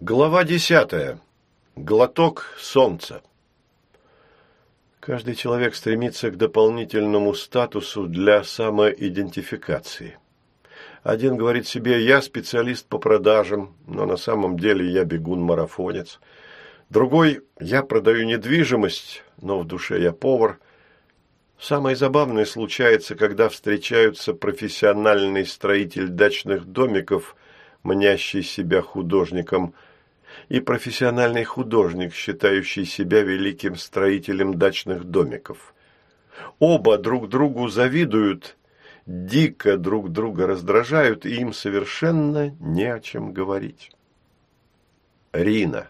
Глава 10. Глоток солнца. Каждый человек стремится к дополнительному статусу для самоидентификации. Один говорит себе: «Я специалист по продажам, но на самом деле я бегун-марафонец». Другой: «Я продаю недвижимость, но в душе я повар». Самое забавное случается, когда встречаются профессиональный строитель дачных домиков, мнящий себя художником, и профессиональный художник, считающий себя великим строителем дачных домиков. Оба друг другу завидуют, дико друг друга раздражают, и им совершенно не о чем говорить. Рина.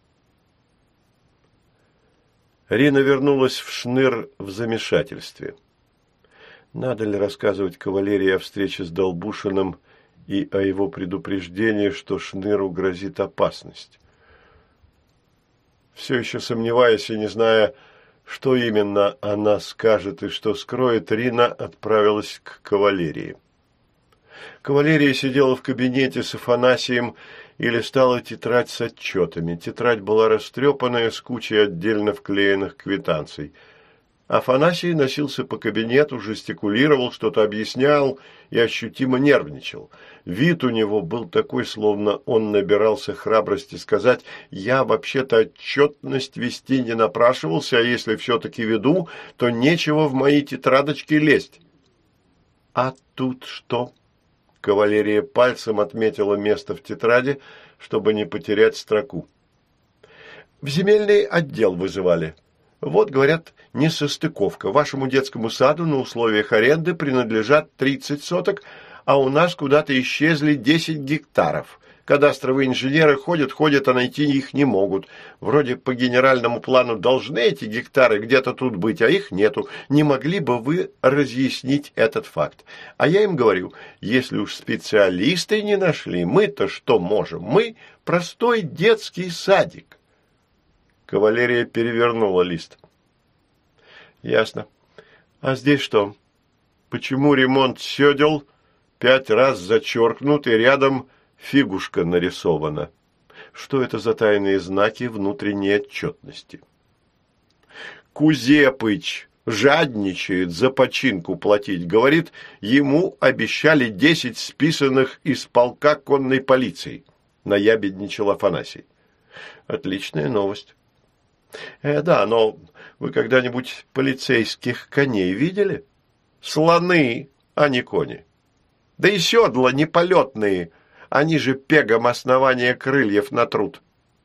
Рина вернулась в Шныр в замешательстве. Надо ли рассказывать кавалерии о встрече с Долбушиным и о его предупреждении, что Шныру грозит опасность? Все еще сомневаясь и не зная, что именно она скажет и что скроет, Рина отправилась к кавалерии. Кавалерия сидела в кабинете с Афанасием и листала тетрадь с отчетами. Тетрадь была растрепанная, с кучей отдельно вклеенных квитанций. Афанасий носился по кабинету, жестикулировал, что-то объяснял и ощутимо нервничал. Вид у него был такой, словно он набирался храбрости сказать: «Я вообще-то отчетность вести не напрашивался, а если все-таки веду, то нечего в мои тетрадочки лезть». «А тут что?» Кавалерия пальцем отметила место в тетради, чтобы не потерять строку. «В земельный отдел вызывали. Вот, говорят, несостыковка. Вашему детскому саду на условиях аренды принадлежат 30 соток, а у нас куда-то исчезли 10 гектаров. Кадастровые инженеры ходят, а найти их не могут. Вроде по генеральному плану должны эти гектары где-то тут быть, а их нету. Не могли бы вы разъяснить этот факт?» А я им говорю: если уж специалисты не нашли, мы-то что можем? Мы простой детский садик. Кавалерия перевернула лист. «Ясно. А здесь что? Почему ремонт сёдел 5 раз зачеркнут и рядом фигушка нарисована? Что это за тайные знаки внутренней отчетности?» «Кузепыч жадничает за починку платить. Говорит, ему обещали 10 списанных из полка конной полиции», – наябедничал Афанасий. «Отличная новость». Да, но вы когда-нибудь полицейских коней видели? Слоны, а не кони. Да и седла не полетные, они же пегом основания крыльев натрут».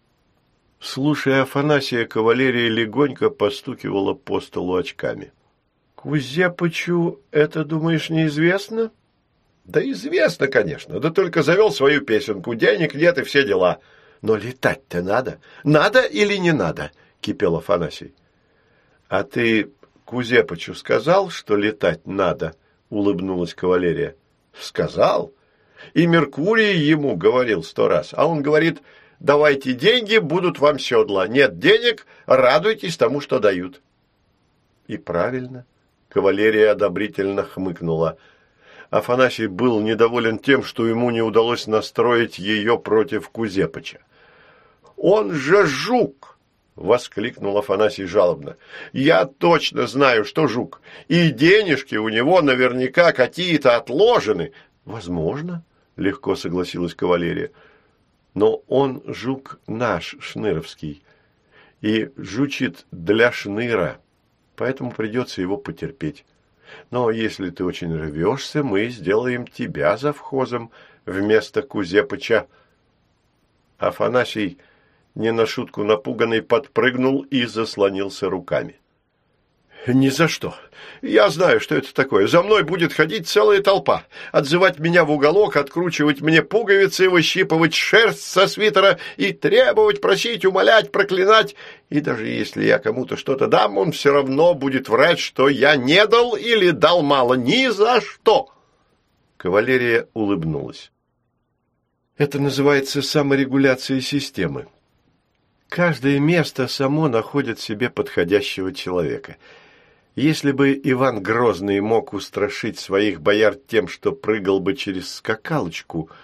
Слушая Афанасия, кавалерия легонько постукивала по столу очками. «Кузепычу это, думаешь, неизвестно?» «Да известно, конечно, да только завел свою песенку, денег нет и все дела. Но летать-то надо. Надо или не надо?» – кипел Афанасий. «А ты Кузепычу сказал, что летать надо?» – улыбнулась кавалерия. «Сказал. И Меркурий ему говорил 100 раз. А он говорит: давайте деньги, будут вам седла. Нет денег, радуйтесь тому, что дают». «И правильно», – кавалерия одобрительно хмыкнула. Афанасий был недоволен тем, что ему не удалось настроить ее против Кузепыча. «Он же жук!» – воскликнул Афанасий жалобно. «Я точно знаю, что жук, и денежки у него наверняка какие-то отложены». «Возможно», – легко согласилась кавалерия. «Но он жук наш, шныровский, и жучит для Шныра, поэтому придется его потерпеть. Но если ты очень рвешься, мы сделаем тебя завхозом вместо Кузепыча». Афанасий, не на шутку напуганный, подпрыгнул и заслонился руками. «Ни за что. Я знаю, что это такое. За мной будет ходить целая толпа, отзывать меня в уголок, откручивать мне пуговицы, выщипывать шерсть со свитера и требовать, просить, умолять, проклинать. И даже если я кому-то что-то дам, он все равно будет врать, что я не дал или дал мало. Ни за что!» Кавалерия улыбнулась. «Это называется саморегуляция системы. Каждое место само находит себе подходящего человека. Если бы Иван Грозный мог устрашить своих бояр тем, что прыгал бы через скакалочку,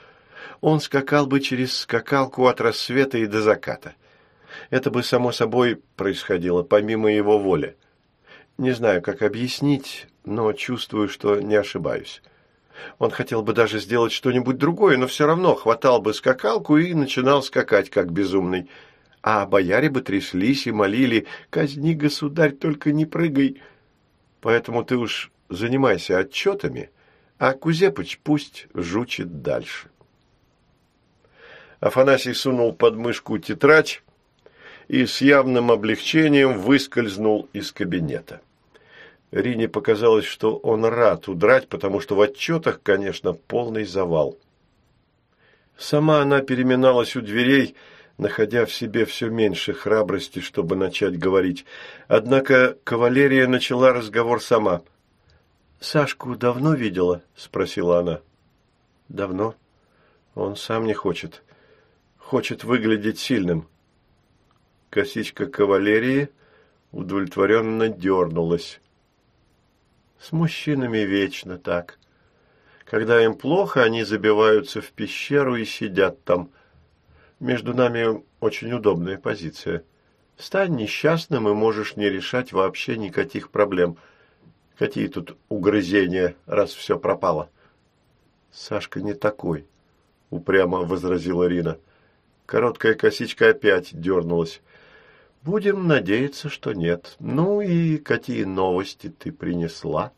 Он скакал бы через скакалку от рассвета и до заката. Это бы, само собой, происходило помимо его воли. Не знаю, как объяснить, но чувствую, что не ошибаюсь. Он хотел бы даже сделать что-нибудь другое, но все равно хватал бы скакалку и начинал скакать, как безумный. А бояре бы тряслись и молили: «Казни, государь, только не прыгай». Поэтому ты уж занимайся отчетами, а Кузепыч пусть жучит дальше. Афанасий сунул под мышку тетрадь и с явным облегчением выскользнул из кабинета. Рине показалось, что он рад удрать, потому что в отчетах, конечно, полный завал. Сама она переминалась у дверей, находя в себе все меньше храбрости, чтобы начать говорить. Однако кавалерия начала разговор сама. «Сашку давно видела?» – спросила она. «Давно. Он сам не хочет. Хочет выглядеть сильным». Косичка кавалерии удовлетворенно дернулась. «С мужчинами вечно так. Когда им плохо, они забиваются в пещеру и сидят там. Между нами очень удобная позиция. Стань несчастным, и можешь не решать вообще никаких проблем. Какие тут угрызения, раз все пропало?» «Сашка не такой», — упрямо возразила Рина. Короткая косичка опять дернулась. «Будем надеяться, что нет. Ну и какие новости ты принесла?»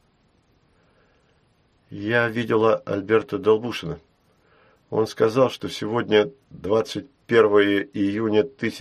«Я видела Альберта Долбушина. Он сказал, что сегодня 21 июня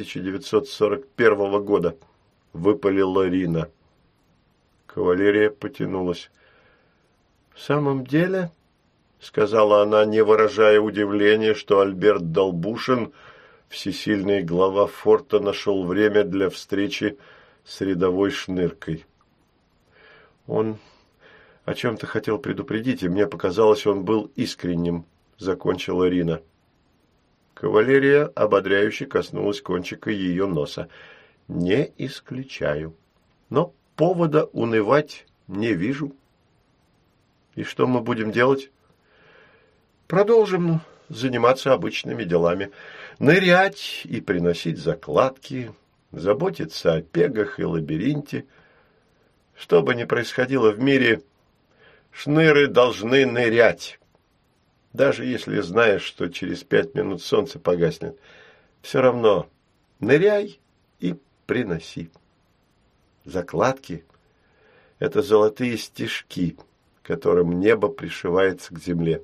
1941 года», — выпалила Рина. Кавалерия потянулась. «В самом деле?» — сказала она, не выражая удивления, что Альберт Долбушин, всесильный глава форта, нашел время для встречи с рядовой Шныркой. «Он о чем-то хотел предупредить, и мне показалось, он был искренним», — закончила Рина. Кавалерия ободряюще коснулась кончика ее носа. «Не исключаю. Но повода унывать не вижу». «И что мы будем делать?» «Продолжим заниматься обычными делами. Нырять и приносить закладки, заботиться о пегах и лабиринте. Что бы ни происходило в мире, шныры должны нырять. Даже если знаешь, что через 5 минут солнце погаснет, все равно ныряй и приноси. Закладки – это золотые стежки, которым небо пришивается к земле».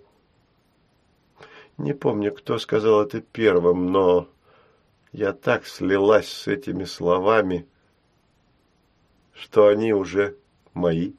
Не помню, кто сказал это первым, но я так слилась с этими словами, что они уже мои.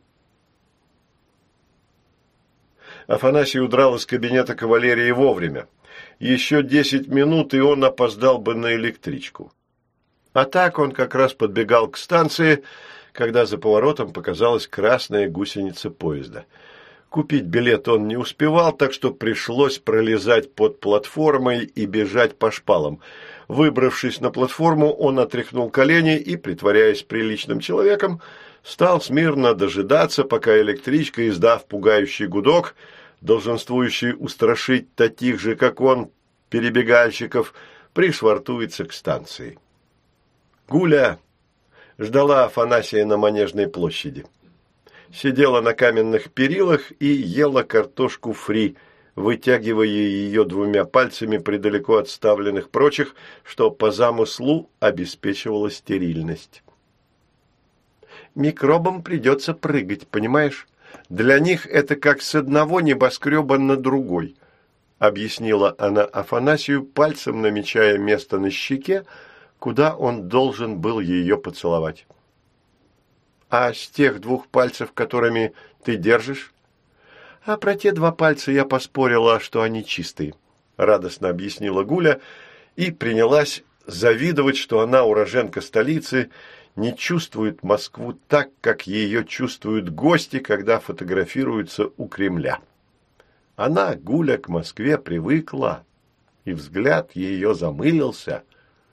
Афанасий удрал из кабинета кавалерии вовремя. Еще 10 минут, и он опоздал бы на электричку. А так он как раз подбегал к станции, когда за поворотом показалась красная гусеница поезда. Купить билет он не успевал, так что пришлось пролезать под платформой и бежать по шпалам. Выбравшись на платформу, он отряхнул колени и, притворяясь приличным человеком, стал смирно дожидаться, пока электричка, издав пугающий гудок, долженствующий устрашить таких же, как он, перебегальщиков, пришвартуется к станции. Гуля ждала Афанасия на Манежной площади. Сидела на каменных перилах и ела картошку фри, вытягивая ее 2 пальцами при далеко отставленных прочих, что по замыслу обеспечивало стерильность. «Микробам придется прыгать, понимаешь? Для них это как с одного небоскреба на другой», — объяснила она Афанасию, пальцем намечая место на щеке, куда он должен был ее поцеловать. «А с тех 2 пальцев, которыми ты держишь?» «А про те 2 пальца я поспорила, что они чистые», — радостно объяснила Гуля и принялась завидовать, что она, уроженка столицы, не чувствует Москву так, как ее чувствуют гости, когда фотографируются у Кремля. Она, Гуля, к Москве привыкла, и взгляд ее замылился.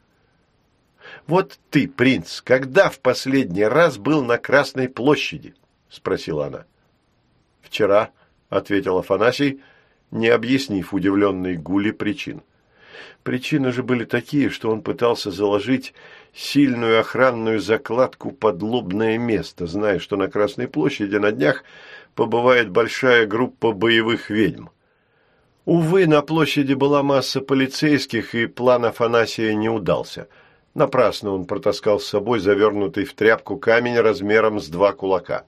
«Вот ты, принц, когда в последний раз был на Красной площади?» – спросила она. «Вчера», – ответил Афанасий не объяснив удивленной Гуле причин. Причины же были такие, что он пытался заложить сильную охранную закладку под лобное место, зная, что на Красной площади на днях побывает большая группа боевых ведьм. Увы, на площади была масса полицейских, и план Афанасия не удался. Напрасно он протаскал с собой завернутый в тряпку камень размером с 2 кулака.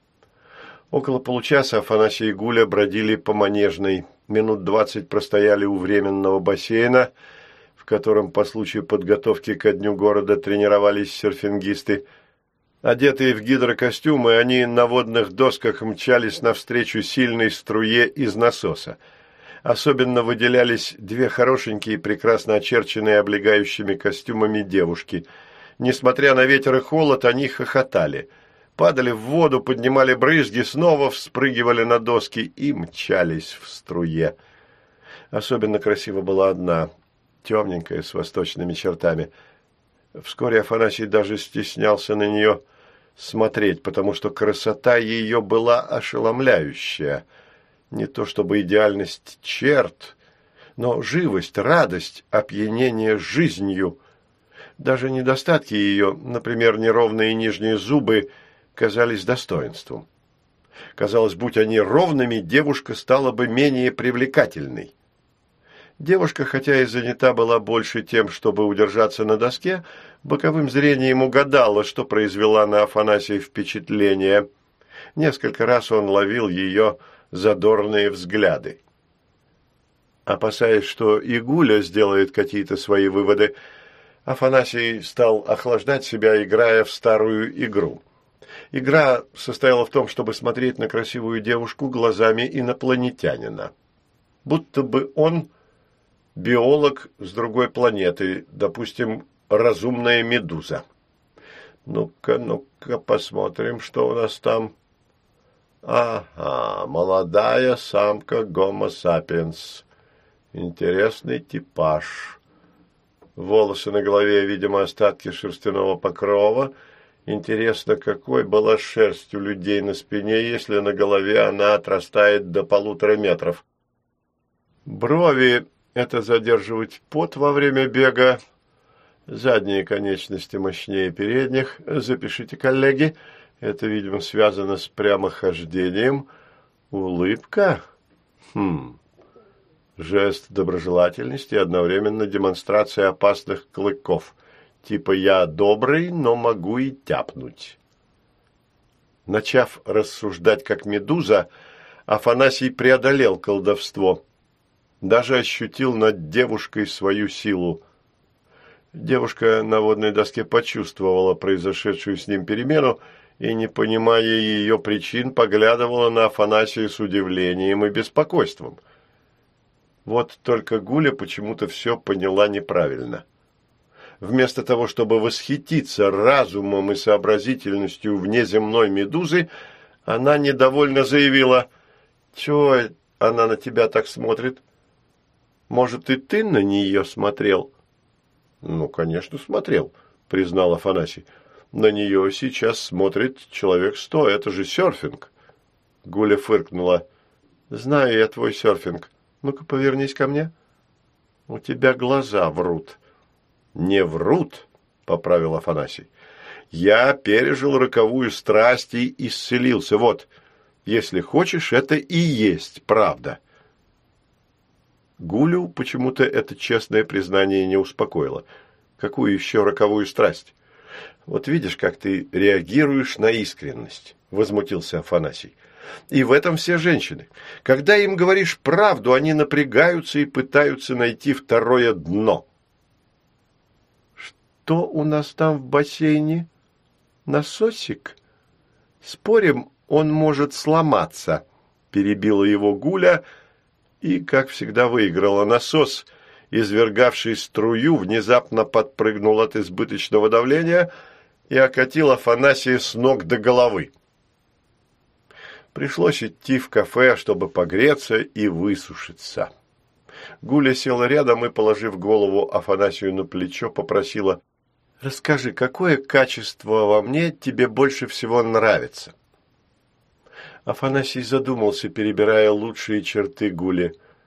Около получаса Афанасий и Гуля бродили по Манежной, минут 20 простояли у временного бассейна, в котором по случаю подготовки ко дню города тренировались серфингисты. Одетые в гидрокостюмы, они на водных досках мчались навстречу сильной струе из насоса. Особенно выделялись 2 хорошенькие, прекрасно очерченные облегающими костюмами девушки. Несмотря на ветер и холод, они хохотали. Падали в воду, поднимали брызги, снова вспрыгивали на доски и мчались в струе. Особенно красива была одна, темненькая, с восточными чертами. Вскоре Афанасий даже стеснялся на нее смотреть, потому что красота ее была ошеломляющая. Не то чтобы идеальность черт, но живость, радость, опьянение жизнью. Даже недостатки ее, например, неровные нижние зубы, казались достоинством. Казалось, будь они ровными, девушка стала бы менее привлекательной. Девушка, хотя и занята была больше тем, чтобы удержаться на доске, боковым зрением угадала, что произвела на Афанасия впечатление. Несколько раз он ловил ее задорные взгляды. Опасаясь, что и Гуля сделает какие-то свои выводы, Афанасий стал охлаждать себя, играя в старую игру. Игра состояла в том, чтобы смотреть на красивую девушку глазами инопланетянина. Будто бы он биолог с другой планеты, допустим, разумная медуза. Ну-ка, посмотрим, что у нас там. Ага, молодая самка Homo sapiens. Интересный типаж. Волосы на голове, видимо, остатки шерстяного покрова. Интересно, какой была шерсть у людей на спине, если на голове она отрастает до 1,5 метров. Брови – это задерживать пот во время бега. Задние конечности мощнее передних. Запишите, коллеги. Это, видимо, связано с прямохождением. Улыбка? Жест доброжелательности и одновременно демонстрация опасных клыков. Типа «я добрый, но могу и тяпнуть». Начав рассуждать как медуза, Афанасий преодолел колдовство. Даже ощутил над девушкой свою силу. Девушка на водной доске почувствовала произошедшую с ним перемену и, не понимая ее причин, поглядывала на Афанасия с удивлением и беспокойством. Вот только Гуля почему-то все поняла неправильно. Вместо того, чтобы восхититься разумом и сообразительностью внеземной медузы, она недовольно заявила: «Чего она на тебя так смотрит? Может, и ты на нее смотрел?» «Ну, конечно, смотрел», — признал Афанасий. «На нее сейчас смотрит человек 100, это же серфинг». Гуля фыркнула. «Знаю я твой серфинг. Ну-ка, повернись ко мне. У тебя глаза врут». «Не врут», — поправил Афанасий. «Я пережил роковую страсть и исцелился. Вот, если хочешь, это и есть правда». Гулю почему-то это честное признание не успокоило. Какую еще роковую страсть? «Вот видишь, как ты реагируешь на искренность», — возмутился Афанасий. «И в этом все женщины. Когда им говоришь правду, они напрягаются и пытаются найти второе дно». «Что у нас там в бассейне? Насосик? Спорим, он может сломаться», — перебила его Гуля и, как всегда, выиграла. Насос, извергавший струю, внезапно подпрыгнул от избыточного давления и окатил Афанасия с ног до головы. Пришлось идти в кафе, чтобы погреться и высушиться. Гуля села рядом и, положив голову Афанасию на плечо, попросила: «Расскажи, какое качество во мне тебе больше всего нравится?» Афанасий задумался, перебирая лучшие черты Гули.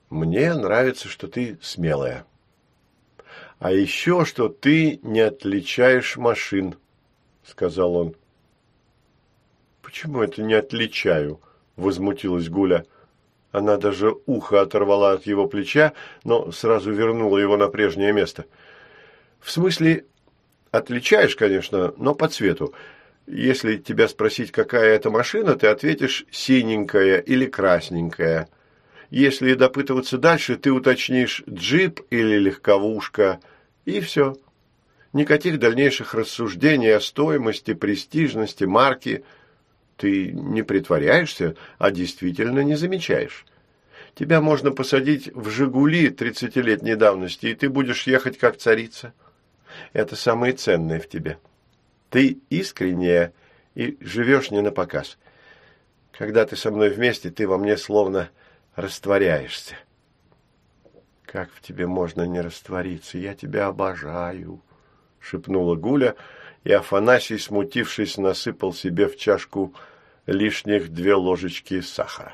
Мне нравится, что ты смелая. А еще, что ты не отличаешь машин, сказал он. Почему это не отличаю? Возмутилась Гуля. Она даже ухо оторвала от его плеча, но сразу вернула его на прежнее место. В смысле, отличаешь, конечно, но по цвету. Если тебя спросить, какая это машина, ты ответишь «синенькая» или «красненькая». Если допытываться дальше, ты уточнишь «джип» или «легковушка», и все. Никаких дальнейших рассуждений о стоимости, престижности, марки. Ты не притворяешься, а действительно не замечаешь. Тебя можно посадить в «Жигули» 30-летней давности, и ты будешь ехать как царица. Это самое ценное в тебе. Ты искренняя и живешь не напоказ. Когда ты со мной вместе, ты во мне словно растворяешься. Как в тебе можно не раствориться? Я тебя обожаю, шепнула Гуля, и Афанасий, смутившись, насыпал себе в чашку лишних 2 ложечки сахара.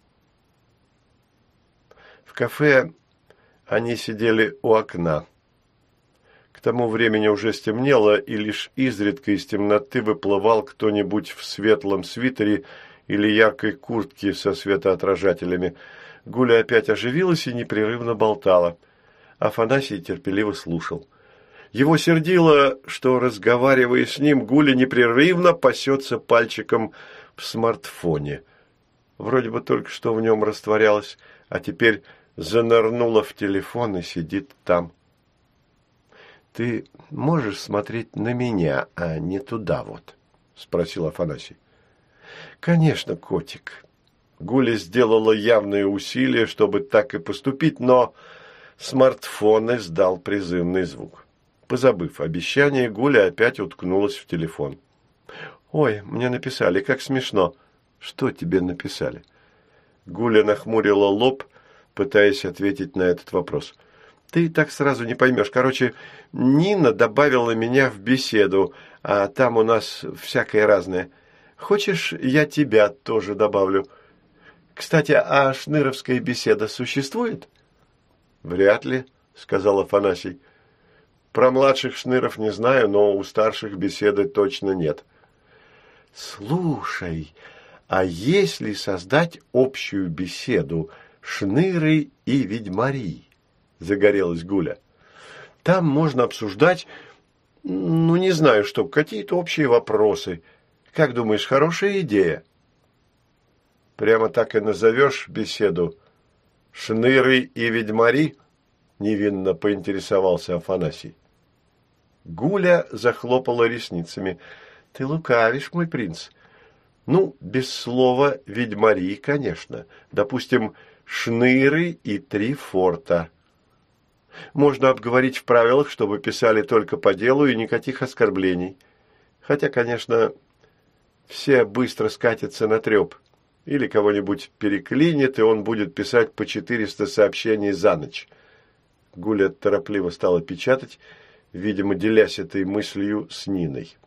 В кафе они сидели у окна. К тому времени уже стемнело, и лишь изредка из темноты выплывал кто-нибудь в светлом свитере или яркой куртке со светоотражателями. Гуля опять оживилась и непрерывно болтала. Афанасий терпеливо слушал. Его сердило, что, разговаривая с ним, Гуля непрерывно пасется пальчиком в смартфоне. Вроде бы только что в нем растворялась, а теперь занырнула в телефон и сидит там. «Ты можешь смотреть на меня, а не туда вот?» – спросил Афанасий. «Конечно, котик». Гуля сделала явные усилия, чтобы так и поступить, но смартфон издал призывный звук. Позабыв обещание, Гуля опять уткнулась в телефон. «Ой, мне написали, как смешно». «Что тебе написали?» Гуля нахмурила лоб, пытаясь ответить на этот вопрос. «Ты так сразу не поймешь. Короче, Нина добавила меня в беседу, а там у нас всякое разное. Хочешь, я тебя тоже добавлю? Кстати, а шныровская беседа существует?» «Вряд ли», — сказал Афанасий. «Про младших шныров не знаю, но у старших беседы точно нет». «Слушай, а если создать общую беседу «Шныры и ведьмари»?» – загорелась Гуля. «Там можно обсуждать, не знаю что, какие-то общие вопросы. Как думаешь, хорошая идея?» «Прямо так и назовешь беседу «Шныры и ведьмари»?» – невинно поинтересовался Афанасий. Гуля захлопала ресницами. «Ты лукавишь, мой принц. Ну, без слова «ведьмари», конечно. Допустим, «Шныры и 3 форта». Можно обговорить в правилах, чтобы писали только по делу и никаких оскорблений. Хотя, конечно, все быстро скатятся на треп. Или кого-нибудь переклинит, и он будет писать по 400 сообщений за ночь. Гуля торопливо стала печатать, видимо, делясь этой мыслью с Ниной.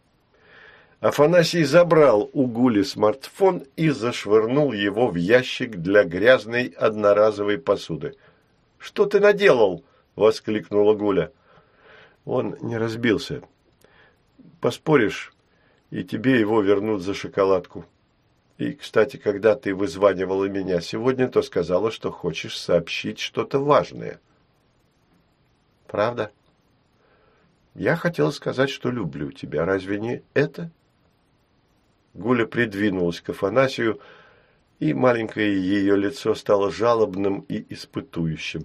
Афанасий забрал у Гули смартфон и зашвырнул его в ящик для грязной одноразовой посуды. «Что ты наделал?» – воскликнула Гуля. «Он не разбился. Поспоришь, и тебе его вернут за шоколадку. И, кстати, когда ты вызванивала меня сегодня, то сказала, что хочешь сообщить что-то важное». «Правда?» «Я хотела сказать, что люблю тебя. Разве не это?» Гуля придвинулась к Афанасию, и маленькое ее лицо стало жалобным и испытующим.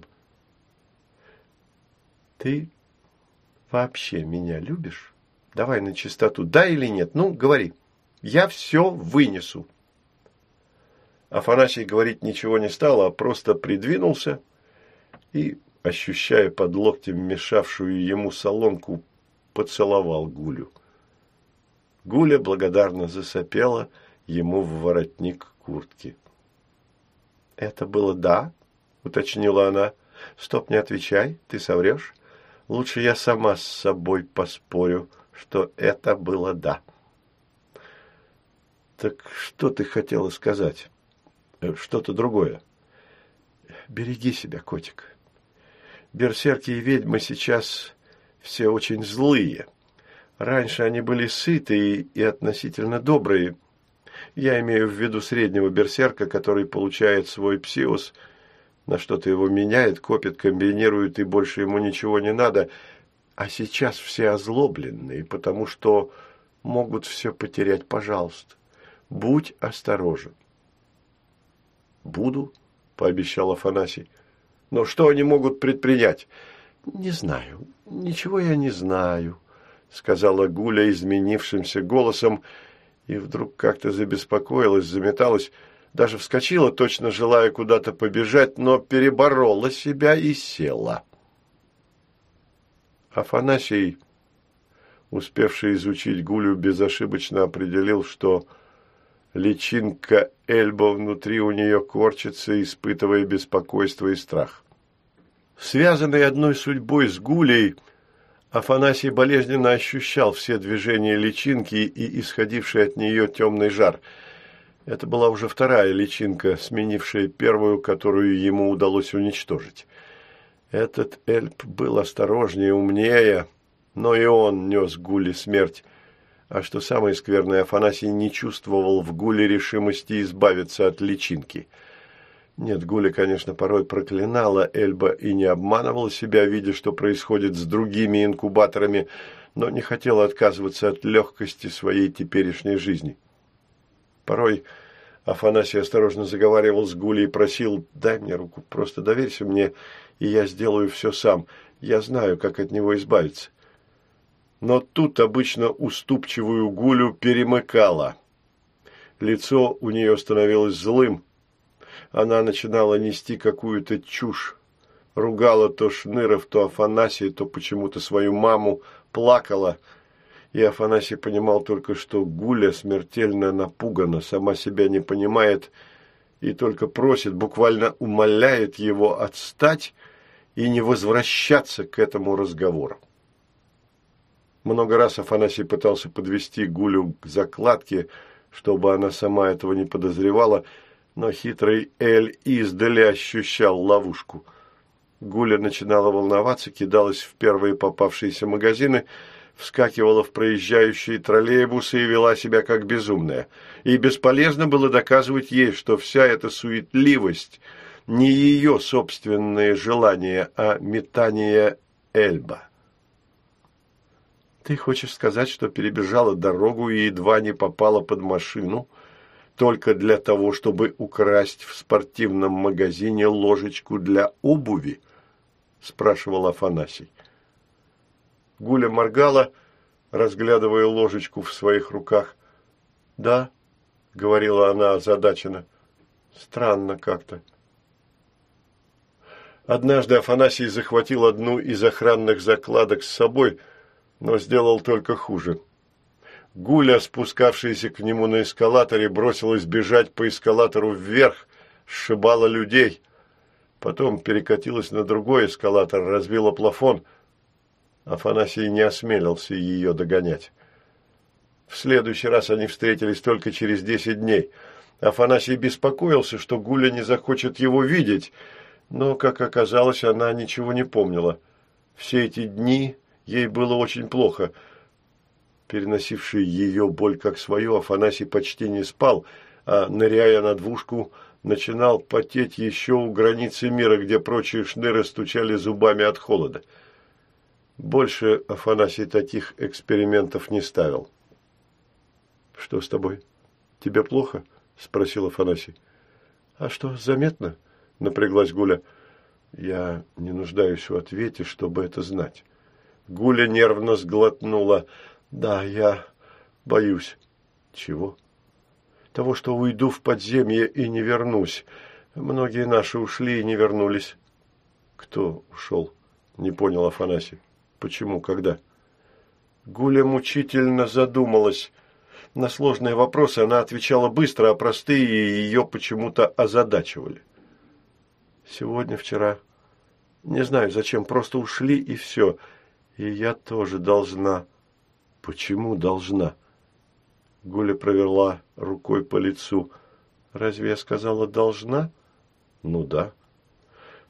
«Ты вообще меня любишь? Давай на чистоту, да или нет? Ну, говори. Я все вынесу». Афанасий говорить ничего не стал, а просто придвинулся и, ощущая под локтем мешавшую ему соломку, поцеловал Гулю. Гуля благодарно засопела ему в воротник куртки. «Это было «да», — уточнила она. «Стоп, не отвечай, ты соврешь. Лучше я сама с собой поспорю, что это было «да». «Так что ты хотела сказать? Что-то другое?» береги себя, котик. Берсерки и ведьмы сейчас все очень злые. Раньше они были сытые и относительно добрые. Я имею в виду среднего берсерка, который получает свой псиус, на что-то его меняет, копит, комбинирует, и больше ему ничего не надо. А сейчас все озлобленные, потому что могут все потерять. Пожалуйста, будь осторожен. Буду, пообещал Афанасий. Но что они могут предпринять? Не знаю, ничего я не знаю, сказала Гуля изменившимся голосом, и вдруг как-то забеспокоилась, заметалась, даже вскочила, точно желая куда-то побежать, но переборола себя и села. Афанасий, успевший изучить Гулю, безошибочно определил, что личинка Эльба внутри у нее корчится, испытывая беспокойство и страх. Связанный одной судьбой с Гулей, Афанасий болезненно ощущал все движения личинки и исходивший от нее темный жар. Это была уже вторая личинка, сменившая первую, которую ему удалось уничтожить. Этот Эльб был осторожнее, умнее, но и он нес Гуле смерть. А что самое скверное, Афанасий не чувствовал в Гуле решимости избавиться от личинки. Нет, Гуля, конечно, порой проклинала Эльба и не обманывала себя, видя, что происходит с другими инкубаторами, но не хотела отказываться от легкости своей теперешней жизни. Порой Афанасий осторожно заговаривал с Гулей и просил: «Дай мне руку, просто доверься мне, и я сделаю все сам. Я знаю, как от него избавиться». Но тут обычно уступчивую Гулю перемыкало. Лицо у нее становилось злым. Она начинала нести какую-то чушь. Ругала то Шныров, то Афанасия, то почему-то свою маму, плакала. И Афанасий понимал только, что Гуля смертельно напугана, сама себя не понимает и только просит, буквально умоляет его отстать и не возвращаться к этому разговору. Много раз Афанасий пытался подвести Гулю к закладке, чтобы она сама этого не подозревала, но хитрый Эль издали ощущал ловушку. Гуля начинала волноваться, кидалась в первые попавшиеся магазины, вскакивала в проезжающие троллейбусы и вела себя как безумная. И бесполезно было доказывать ей, что вся эта суетливость не ее собственные желания, а метание Эльба. «Ты хочешь сказать, что перебежала дорогу и едва не попала под машину только для того, чтобы украсть в спортивном магазине ложечку для обуви?» – спрашивал Афанасий. Гуля моргала, разглядывая ложечку в своих руках. «Да», – говорила она озадаченно, – «странно как-то». Однажды Афанасий захватил одну из охранных закладок с собой, но сделал только хуже. Гуля, спускавшаяся к нему на эскалаторе, бросилась бежать по эскалатору вверх, сшибала людей. Потом перекатилась на другой эскалатор, разбила плафон. Афанасий не осмелился ее догонять. В следующий раз они встретились только через 10 дней. Афанасий беспокоился, что Гуля не захочет его видеть, но, как оказалось, она ничего не помнила. Все эти дни ей было очень плохо. Переносивший ее боль как свою, Афанасий почти не спал, а, ныряя на двушку, начинал потеть еще у границы мира, где прочие шныры стучали зубами от холода. Больше Афанасий таких экспериментов не ставил. «Что с тобой? Тебе плохо?» – спросил Афанасий. «А что, заметно?» – напряглась Гуля. «Я не нуждаюсь в ответе, чтобы это знать». Гуля нервно сглотнула. «Да, я боюсь». «Чего?» «Того, что уйду в подземье и не вернусь. Многие наши ушли и не вернулись». «Кто ушел?» – не понял Афанасий. «Почему? Когда?» Гуля мучительно задумалась. На сложные вопросы она отвечала быстро, а простые ее почему-то озадачивали. «Сегодня, вчера. Не знаю, зачем, просто ушли и все. И я тоже должна». «Почему должна?» Гуля провела рукой по лицу. «Разве я сказала «должна»?» «Ну да».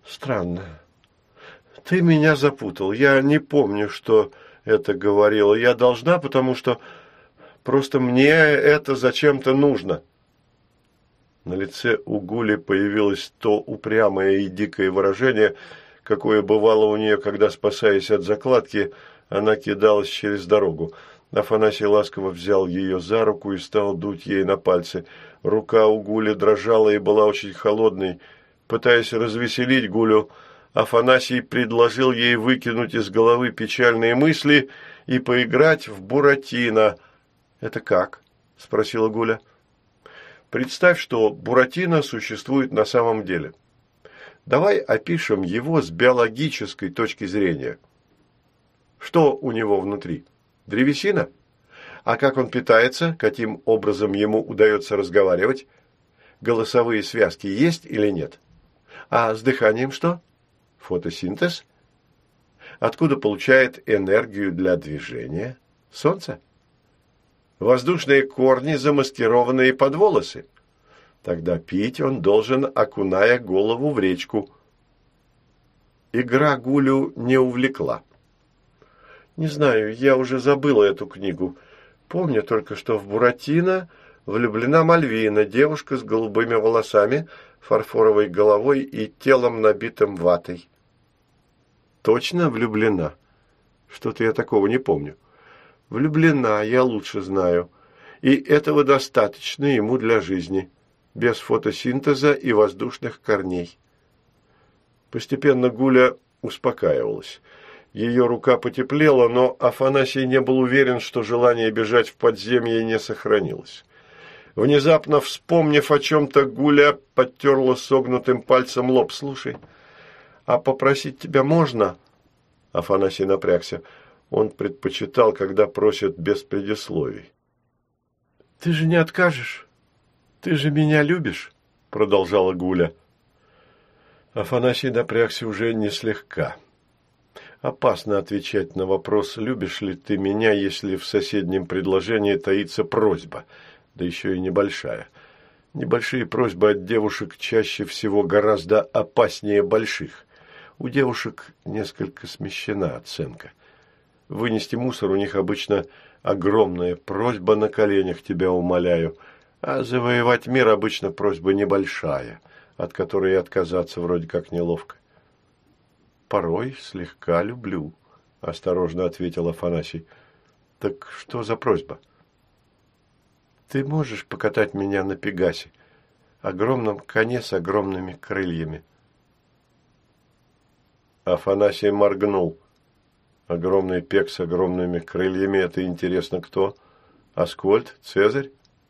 Странно. Ты меня запутал. Я не помню, что это говорила. Я должна, потому что просто мне это зачем-то нужно. На лице у Гули появилось то упрямое и дикое выражение, какое бывало у нее, когда, спасаясь от закладки, она кидалась через дорогу. Афанасий ласково взял ее за руку и стал дуть ей на пальцы. Рука у Гули дрожала и была очень холодной. Пытаясь развеселить Гулю, Афанасий предложил ей выкинуть из головы печальные мысли и поиграть в Буратино. «Это как?» – спросила Гуля. «Представь, что Буратино существует на самом деле. Давай опишем его с биологической точки зрения. Что у него внутри? Древесина? А как он питается? Каким образом ему удается разговаривать? Голосовые связки есть или нет? А с дыханием что? Фотосинтез? Откуда получает энергию для движения? Солнце? Воздушные корни, замаскированные под волосы? Тогда пить он должен, окуная голову в речку». Игра Гулю не увлекла. «Не знаю, я уже забыла эту книгу. Помню только, что в Буратино влюблена Мальвина, девушка с голубыми волосами, фарфоровой головой и телом, набитым ватой». «Точно влюблена? Что-то я такого не помню». «Влюблена, я лучше знаю. И этого достаточно ему для жизни, без фотосинтеза и воздушных корней». Постепенно Гуля успокаивалась. Ее рука потеплела, но Афанасий не был уверен, что желание бежать в подземье не сохранилось. Внезапно вспомнив о чем-то, Гуля подтерла согнутым пальцем лоб. «Слушай, а попросить тебя можно?» Афанасий напрягся. Он предпочитал, когда просят без предисловий. «Ты же не откажешь? Ты же меня любишь?» – продолжала Гуля. Афанасий напрягся уже не слегка. Опасно отвечать на вопрос «любишь ли ты меня?», если в соседнем предложении таится просьба, да еще и небольшая. Небольшие просьбы от девушек чаще всего гораздо опаснее больших. У девушек несколько смещена оценка. Вынести мусор у них обычно огромная просьба на коленях, тебя умоляю, а завоевать мир обычно просьба небольшая, от которой отказаться вроде как неловко. «Порой слегка люблю», – осторожно ответил Афанасий. «Так что за просьба?» «Ты можешь покатать меня на Пегасе, огромном коне с огромными крыльями?» Афанасий моргнул. Огромный пек с огромными крыльями – это интересно кто? Аскольд? Цезарь?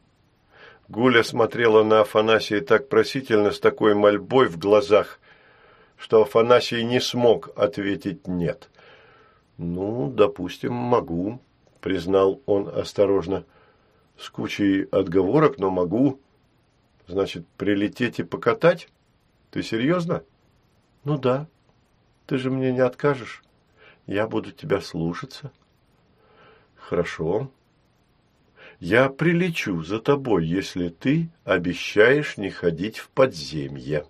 Гуля смотрела на Афанасия так просительно, с такой мольбой в глазах, что Афанасий не смог ответить «нет». «Ну, допустим, могу», – признал он осторожно. «С кучей отговорок, но могу. Значит, прилететь и покатать? Ты серьезно?» «Ну да. Ты же мне не откажешь. Я буду тебя слушаться». «Хорошо. Я прилечу за тобой, если ты обещаешь не ходить в подземье».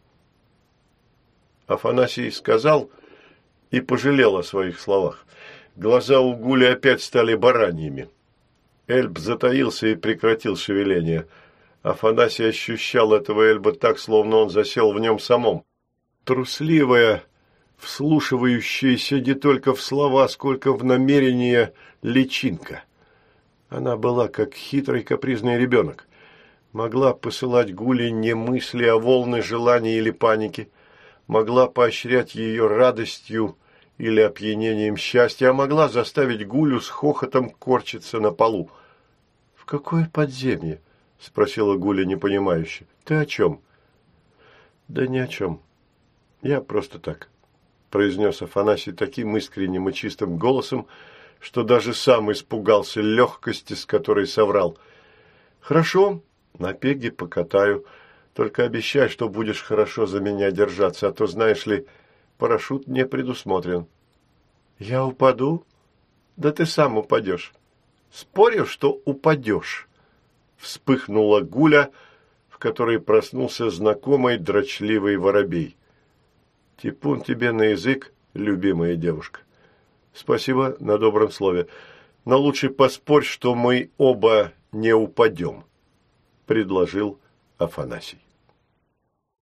Афанасий сказал и пожалел о своих словах. Глаза у Гули опять стали бараньими. Эльб затаился и прекратил шевеление. Афанасий ощущал этого Эльба так, словно он засел в нем самом. Трусливая, вслушивающаяся не только в слова, сколько в намерение личинка. Она была как хитрый капризный ребенок. Могла посылать Гуле не мысли, а волны желания или паники. Могла поощрять ее радостью или опьянением счастья, а могла заставить Гулю с хохотом корчиться на полу. «В какое подземье?» – спросила Гуля непонимающе. «Ты о чем?» «Да ни о чем. Я просто так», – произнес Афанасий таким искренним и чистым голосом, что даже сам испугался легкости, с которой соврал. «Хорошо, на Пеге покатаю. Только обещай, что будешь хорошо за меня держаться, а то, знаешь ли, парашют не предусмотрен». «Я упаду? Да ты сам упадешь. Спорю, что упадешь», – вспыхнула Гуля, в которой проснулся знакомый дрочливый воробей. Типун тебе на язык, любимая девушка. Спасибо на добром слове. Но лучше поспорь, что мы оба не упадем, предложил Афанасий.